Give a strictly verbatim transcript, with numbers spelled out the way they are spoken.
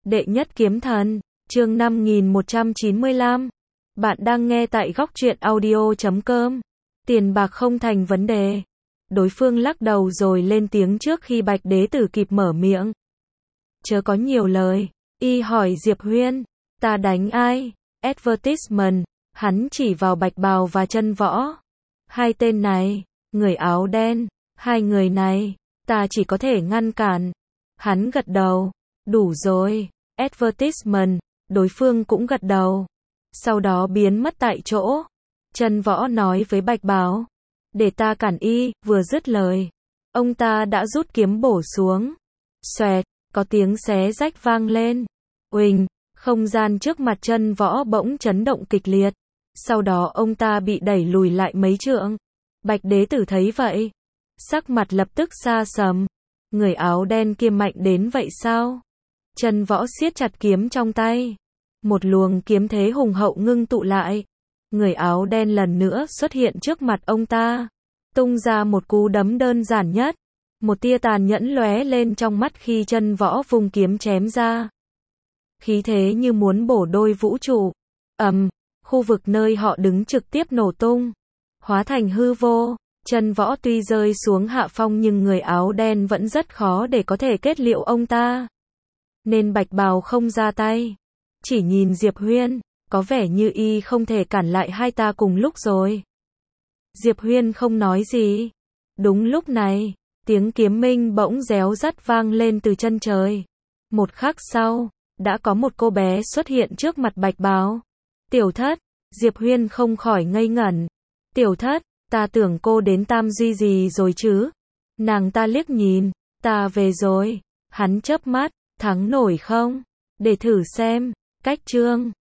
Đệ nhất kiếm thần, chương năm nghìn một trăm chín mươi lăm. Bạn đang nghe tại góc truyện audio chấm com. Tiền bạc không thành vấn đề. Đối phương lắc đầu rồi lên tiếng trước khi Bạch Đế Tử kịp mở miệng. Chớ có nhiều lời. Y hỏi Diệp Huyên, ta đánh ai? Advertisement, hắn chỉ vào Bạch Bào và Chân Võ. Hai tên này, người áo đen, hai người này, ta chỉ có thể ngăn cản. Hắn gật đầu, đủ rồi. Advertisement, đối phương cũng gật đầu. Sau đó biến mất tại chỗ. Chân Võ nói với Bạch Bào, để ta cản y, vừa dứt lời. Ông ta đã rút kiếm bổ xuống. Xoẹt, có tiếng xé rách vang lên. Uỳnh, không gian trước mặt Chân Võ bỗng chấn động kịch liệt. Sau đó ông ta bị đẩy lùi lại mấy trượng. Bạch Đế Tử thấy vậy, sắc mặt lập tức xa sầm. Người áo đen kia mạnh đến vậy sao? Chân Võ siết chặt kiếm trong tay. Một luồng kiếm thế hùng hậu ngưng tụ lại. Người áo đen lần nữa xuất hiện trước mặt ông ta. Tung ra một cú đấm đơn giản nhất. Một tia tàn nhẫn lóe lên trong mắt khi Chân Võ vung kiếm chém ra. Khí thế như muốn bổ đôi vũ trụ. Ầm, khu vực nơi họ đứng trực tiếp nổ tung. Hóa thành hư vô. Chân Võ tuy rơi xuống hạ phong nhưng người áo đen vẫn rất khó để có thể kết liễu ông ta. Nên Bạch Bào không ra tay. Chỉ nhìn Diệp Huyên, có vẻ như y không thể cản lại hai ta cùng lúc rồi. Diệp Huyên không nói gì. Đúng lúc này, tiếng kiếm minh bỗng réo rắt vang lên từ chân trời. Một khắc sau, đã có một cô bé xuất hiện trước mặt Bạch Bào. Tiểu Thất, Diệp Huyên không khỏi ngây ngẩn. Tiểu Thất, ta tưởng cô đến Tam Duy gì rồi chứ? Nàng ta liếc nhìn, ta về rồi. Hắn chớp mắt, thắng nổi không? Để thử xem. Cách chương